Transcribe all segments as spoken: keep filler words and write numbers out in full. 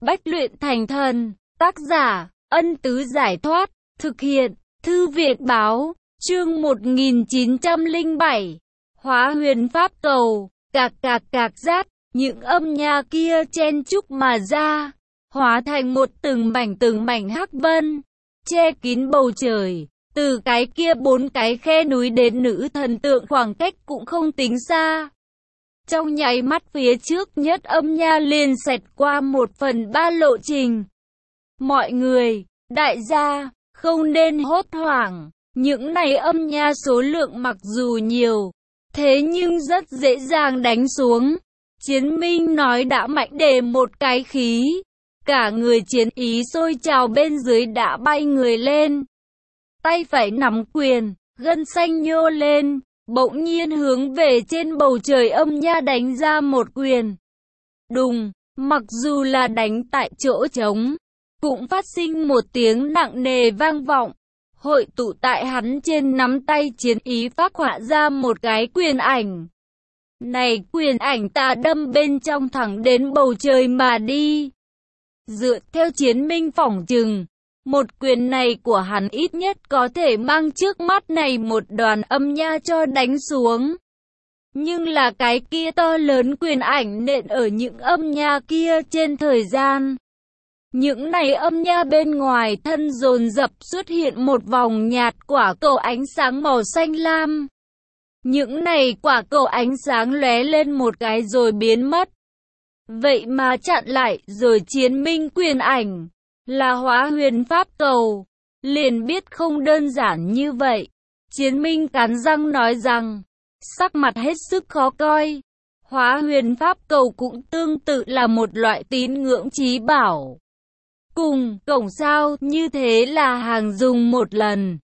Bách luyện thành thần. Tác giả, Ân Tứ Giải Thoát. Thực hiện, Thư Viện Báo. Chương một nghìn chín trăm lẻ bảy. Hóa huyền pháp cầu. Cạc cạc cạc rát. Những âm nha kia chen chúc mà ra, hóa thành một từng mảnh từng mảnh hắc vân, che kín bầu trời. Từ cái kia bốn cái khe núi đến nữ thần tượng khoảng cách cũng không tính xa. Trong nháy mắt phía trước nhất âm nha liền xẹt qua một phần ba lộ trình. Mọi người, đại gia, không nên hốt hoảng. Những này âm nha số lượng mặc dù nhiều, thế nhưng rất dễ dàng đánh xuống. Chiến Minh nói đã mạnh để một cái khí. Cả người chiến ý sôi trào bên dưới đã bay người lên. Tay phải nắm quyền, gân xanh nhô lên, bỗng nhiên hướng về trên bầu trời âm nha đánh ra một quyền. Đùng, mặc dù là đánh tại chỗ trống, cũng phát sinh một tiếng nặng nề vang vọng. Hội tụ tại hắn trên nắm tay chiến ý phác họa ra một cái quyền ảnh. Này quyền ảnh ta đâm bên trong thẳng đến bầu trời mà đi. Dựa theo Chiến Minh phỏng chừng, một quyền này của hắn ít nhất có thể mang trước mắt này một đoàn âm nha cho đánh xuống. Nhưng là cái kia to lớn quyền ảnh nện ở những âm nha kia trên thời gian. Những này âm nha bên ngoài thân dồn dập xuất hiện một vòng nhạt quả cầu ánh sáng màu xanh lam. Những này quả cầu ánh sáng lóe lên một cái rồi biến mất. Vậy mà chặn lại rồi Chiến Minh quyền ảnh là hóa huyền pháp cầu. Liền biết không đơn giản như vậy. Chiến Minh cắn răng nói rằng, sắc mặt hết sức khó coi. Hóa huyền pháp cầu cũng tương tự là một loại tín ngưỡng chí bảo. Cùng cổng sao như thế là hàng dùng một lần.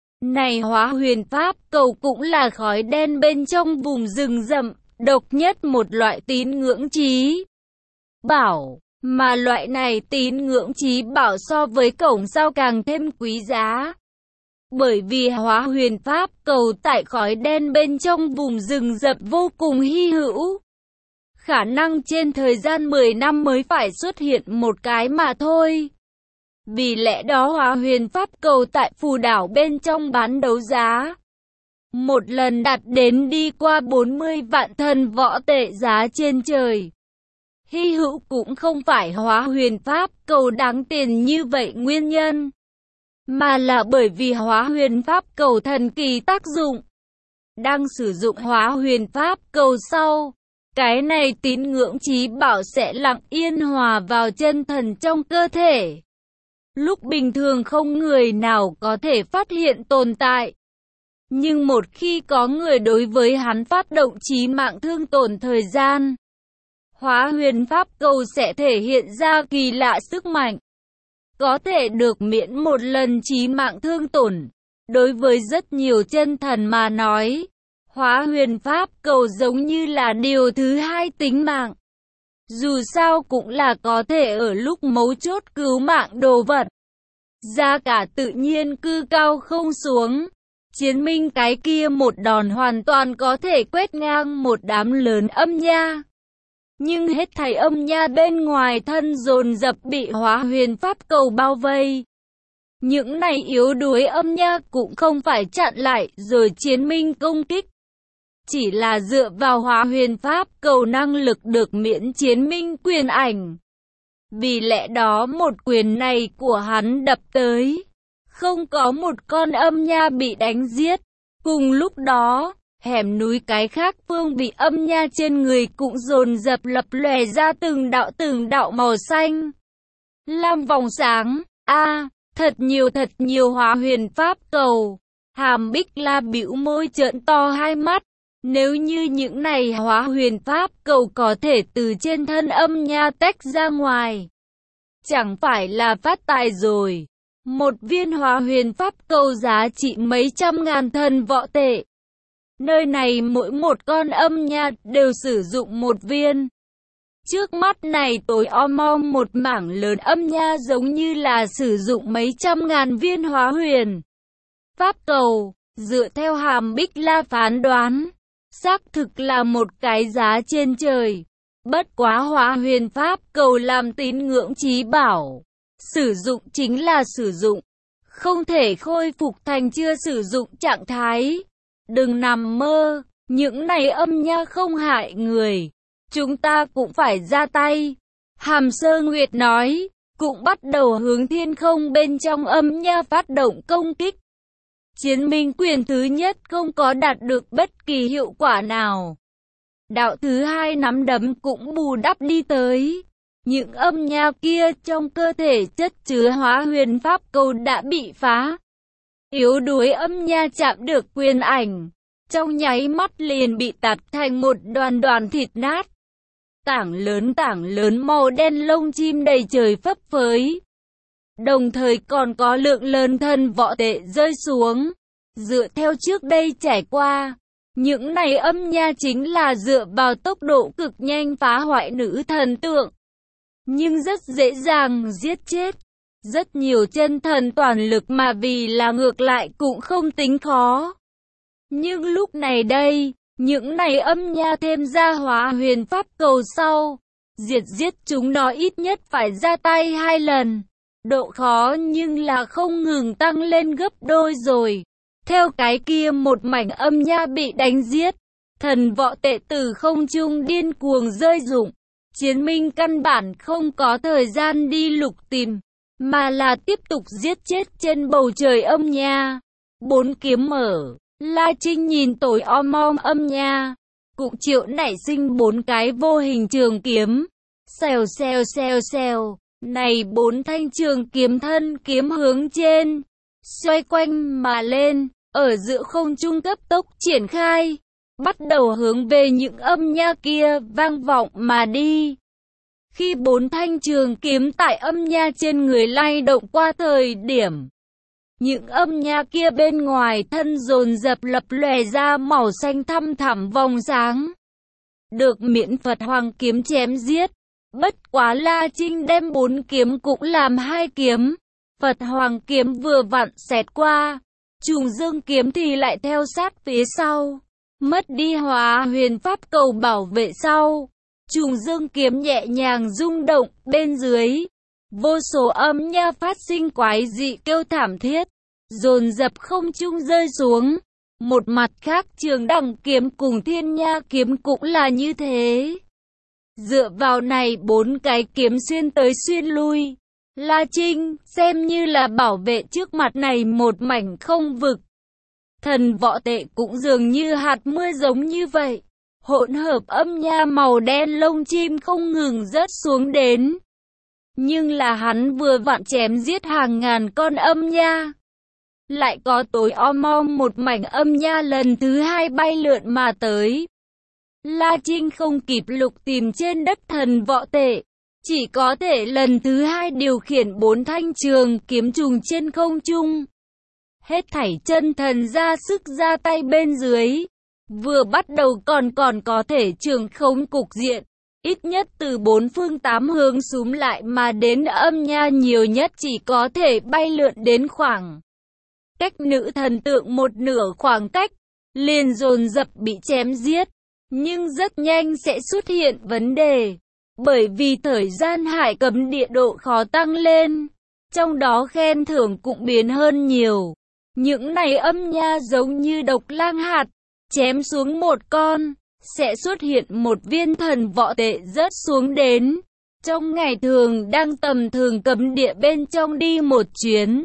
Này hóa huyền pháp cầu cũng là khói đen bên trong vùng rừng rậm, độc nhất một loại tín ngưỡng chí bảo, mà loại này tín ngưỡng chí bảo so với cổng sao càng thêm quý giá. Bởi vì hóa huyền pháp cầu tại khói đen bên trong vùng rừng rậm vô cùng hy hữu. Khả năng trên thời gian mười năm mới phải xuất hiện một cái mà thôi. Vì lẽ đó hóa huyền pháp cầu tại phù đảo bên trong bán đấu giá. Một lần đạt đến đi qua bốn mươi vạn thần võ tệ giá trên trời. Hy hữu cũng không phải hóa huyền pháp cầu đáng tiền như vậy nguyên nhân. Mà là bởi vì hóa huyền pháp cầu thần kỳ tác dụng. Đang sử dụng hóa huyền pháp cầu sau. Cái này tín ngưỡng chí bảo sẽ lặng yên hòa vào chân thần trong cơ thể. Lúc bình thường không người nào có thể phát hiện tồn tại. Nhưng một khi có người đối với hắn phát động chí mạng thương tổn thời gian, hóa huyền pháp cầu sẽ thể hiện ra kỳ lạ sức mạnh. Có thể được miễn một lần chí mạng thương tổn. Đối với rất nhiều chân thần mà nói, hóa huyền pháp cầu giống như là điều thứ hai tính mạng. Dù sao cũng là có thể ở lúc mấu chốt cứu mạng đồ vật. Giá cả tự nhiên cư cao không xuống. Chiến Minh cái kia một đòn hoàn toàn có thể quét ngang một đám lớn âm nha. Nhưng hết thảy âm nha bên ngoài thân dồn dập bị hóa huyền pháp cầu bao vây. Những này yếu đuối âm nha cũng không phải chặn lại rồi Chiến Minh công kích. Chỉ là dựa vào hóa huyền pháp cầu năng lực được miễn Chiến Minh quyền ảnh. Vì lẽ đó một quyền này của hắn đập tới, không có một con âm nha bị đánh giết. Cùng lúc đó, hẻm núi cái khác phương bị âm nha trên người cũng dồn dập lập lòe ra từng đạo từng đạo màu xanh lam vòng sáng. A, thật nhiều thật nhiều hóa huyền pháp cầu. Hàm Bích La bĩu môi trợn to hai mắt. Nếu như những này hóa huyền pháp cầu có thể từ trên thân âm nha tách ra ngoài, chẳng phải là phát tài rồi. Một viên hóa huyền pháp cầu giá trị mấy trăm ngàn thần võ tệ. Nơi này mỗi một con âm nha đều sử dụng một viên. Trước mắt này tối om om một mảng lớn âm nha giống như là sử dụng mấy trăm ngàn viên hóa huyền pháp cầu. Dựa theo Hàm Bích La phán đoán, xác thực là một cái giá trên trời. Bất quá Hóa Huyền Pháp Cầu làm tín ngưỡng chí bảo, sử dụng chính là sử dụng, không thể khôi phục thành chưa sử dụng trạng thái. Đừng nằm mơ, những này âm nha không hại người, chúng ta cũng phải ra tay. Hàm Sơ Nguyệt nói, cũng bắt đầu hướng thiên không bên trong âm nha phát động công kích. Chiến minh quyền thứ nhất không có đạt được bất kỳ hiệu quả nào. Đạo thứ hai nắm đấm cũng bù đắp đi tới. Những âm nha kia trong cơ thể chất chứa Hóa Huyền Pháp Cầu đã bị phá. Yếu đuối âm nha chạm được quyền ảnh, trong nháy mắt liền bị tạt thành một đoàn đoàn thịt nát. Tảng lớn tảng lớn màu đen lông chim đầy trời phấp phới. Đồng thời còn có lượng lớn thần võ tệ rơi xuống. Dựa theo trước đây trải qua, những này âm nha chính là dựa vào tốc độ cực nhanh phá hoại nữ thần tượng, nhưng rất dễ dàng giết chết. Rất nhiều chân thần toàn lực mà vì là ngược lại cũng không tính khó. Nhưng lúc này đây, những này âm nha thêm ra Hóa Huyền Pháp Cầu sau, diệt giết chúng nó ít nhất phải ra tay hai lần. Độ khó nhưng là không ngừng tăng lên gấp đôi rồi. Theo cái kia một mảnh âm nha bị đánh giết, thần võ tệ từ không trung điên cuồng rơi rụng. Chiến minh căn bản không có thời gian đi lục tìm, mà là tiếp tục giết chết trên bầu trời âm nha. Bốn kiếm mở, La Trinh nhìn tối om om âm nha, cũng triệu nảy sinh bốn cái vô hình trường kiếm. Xèo xèo xèo xèo, này bốn thanh trường kiếm thân kiếm hướng trên, xoay quanh mà lên, ở giữa không trung cấp tốc triển khai, bắt đầu hướng về những âm nha kia vang vọng mà đi. Khi bốn thanh trường kiếm tại âm nha trên người lay động qua thời điểm, những âm nha kia bên ngoài thân dồn dập lập lòe ra màu xanh thăm thẳm vòng sáng. Được miễn Phật Hoàng kiếm chém giết, bất quá La Trinh đem bốn kiếm cũng làm hai kiếm. Phật Hoàng kiếm vừa vặn xẹt qua, Trùng Dương kiếm thì lại theo sát phía sau, mất đi Hóa Huyền Pháp Cầu bảo vệ sau. Trùng Dương kiếm nhẹ nhàng rung động, bên dưới vô số âm nha phát sinh quái dị kêu thảm thiết, dồn dập không trung rơi xuống. Một mặt khác Trường Đằng kiếm cùng Thiên Nha kiếm cũng là như thế. Dựa vào này bốn cái kiếm xuyên tới xuyên lui, La Trinh xem như là bảo vệ trước mặt này một mảnh không vực. Thần võ tệ cũng dường như hạt mưa giống như vậy. Hỗn hợp âm nha màu đen lông chim không ngừng rớt xuống đến. Nhưng là hắn vừa vặn chém giết hàng ngàn con âm nha, lại có tối om om một mảnh âm nha lần thứ hai bay lượn mà tới. La Trinh không kịp lục tìm trên đất thần võ tệ, chỉ có thể lần thứ hai điều khiển bốn thanh trường kiếm trùng trên không trung. Hết thảy chân thần ra sức ra tay bên dưới, vừa bắt đầu còn còn có thể trường khống cục diện, ít nhất từ bốn phương tám hướng xúm lại mà đến âm nha nhiều nhất chỉ có thể bay lượn đến khoảng cách nữ thần tượng một nửa khoảng cách, liền dồn dập bị chém giết. Nhưng rất nhanh sẽ xuất hiện vấn đề, bởi vì thời gian hải cấm địa độ khó tăng lên, trong đó khen thưởng cũng biến hơn nhiều. Những này âm nha giống như độc lang hạt, chém xuống một con, sẽ xuất hiện một viên thần võ tệ rớt xuống đến. Trong ngày thường đang tầm thường cấm địa bên trong đi một chuyến,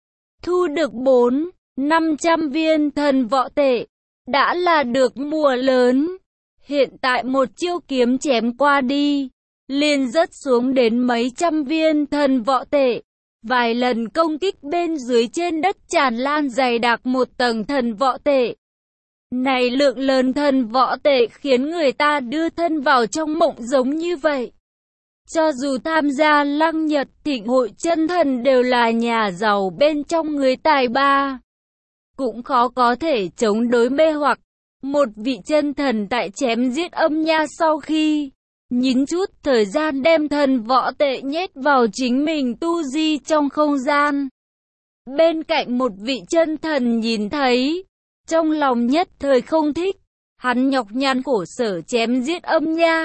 thu được bốn, năm trăm viên thần võ tệ, đã là được mùa lớn. Hiện tại một chiêu kiếm chém qua đi, liền rớt xuống đến mấy trăm viên thần võ tệ. Vài lần công kích bên dưới trên đất tràn lan dày đặc một tầng thần võ tệ. Này lượng lớn thần võ tệ khiến người ta đưa thân vào trong mộng giống như vậy. Cho dù tham gia Lăng Nhật Thịnh hội chân thần đều là nhà giàu bên trong người tài ba, cũng khó có thể chống đối mê hoặc. Một vị chân thần tại chém giết âm nha sau khi nhín chút thời gian đem thần võ tệ nhét vào chính mình tu di trong không gian. Bên cạnh một vị chân thần nhìn thấy, trong lòng nhất thời không thích, hắn nhọc nhằn khổ sở chém giết âm nha,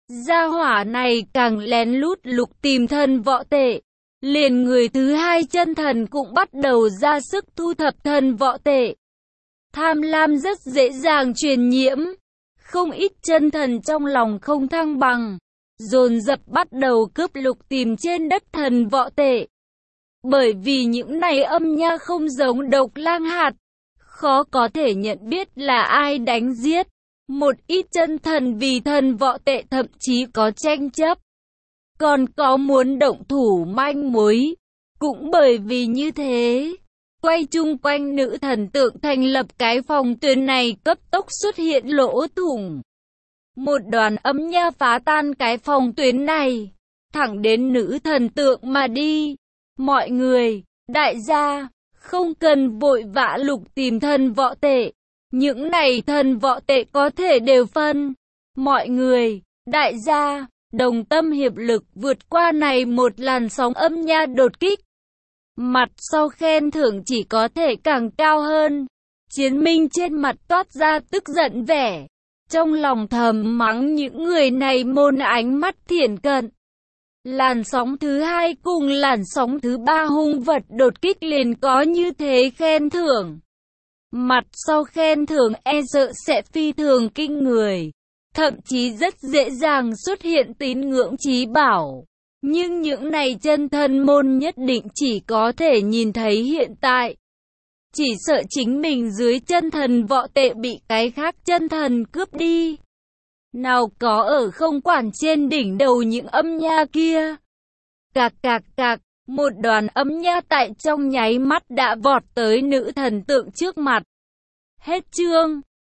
Gia hỏa này càng lén lút lục tìm thần võ tệ. Liền người thứ hai chân thần cũng bắt đầu ra sức thu thập thần võ tệ. Tham lam rất dễ dàng truyền nhiễm. Không ít chân thần trong lòng không thăng bằng, dồn dập bắt đầu cướp lục tìm trên đất thần võ tệ. Bởi vì những này âm nha không giống độc lang hạt, khó có thể nhận biết là ai đánh giết. Một ít chân thần vì thần võ tệ thậm chí có tranh chấp, còn có muốn động thủ manh mối. Cũng bởi vì như thế, quay chung quanh nữ thần tượng thành lập cái phòng tuyến này cấp tốc xuất hiện lỗ thủng. Một đoàn âm nha phá tan cái phòng tuyến này, thẳng đến nữ thần tượng mà đi. Mọi người, đại gia, không cần vội vã lục tìm thần võ tệ. Những này thần võ tệ có thể đều phân. Mọi người, đại gia, đồng tâm hiệp lực vượt qua này một làn sóng âm nha đột kích. Mặt sau khen thưởng chỉ có thể càng cao hơn. Chiến Minh trên mặt toát ra tức giận vẻ, trong lòng thầm mắng những người này môn ánh mắt thiển cận. Làn sóng thứ hai cùng làn sóng thứ ba hung vật đột kích liền có như thế khen thưởng. Mặt sau khen thưởng e sợ sẽ phi thường kinh người, thậm chí rất dễ dàng xuất hiện tín ngưỡng chí bảo. Nhưng những này chân thần môn nhất định chỉ có thể nhìn thấy hiện tại. Chỉ sợ chính mình dưới chân thần võ tệ bị cái khác chân thần cướp đi. Nào có ở không quản trên đỉnh đầu những âm nha kia. Cạc cạc cạc, một đoàn âm nha tại trong nháy mắt đã vọt tới nữ thần tượng trước mặt. Hết chương.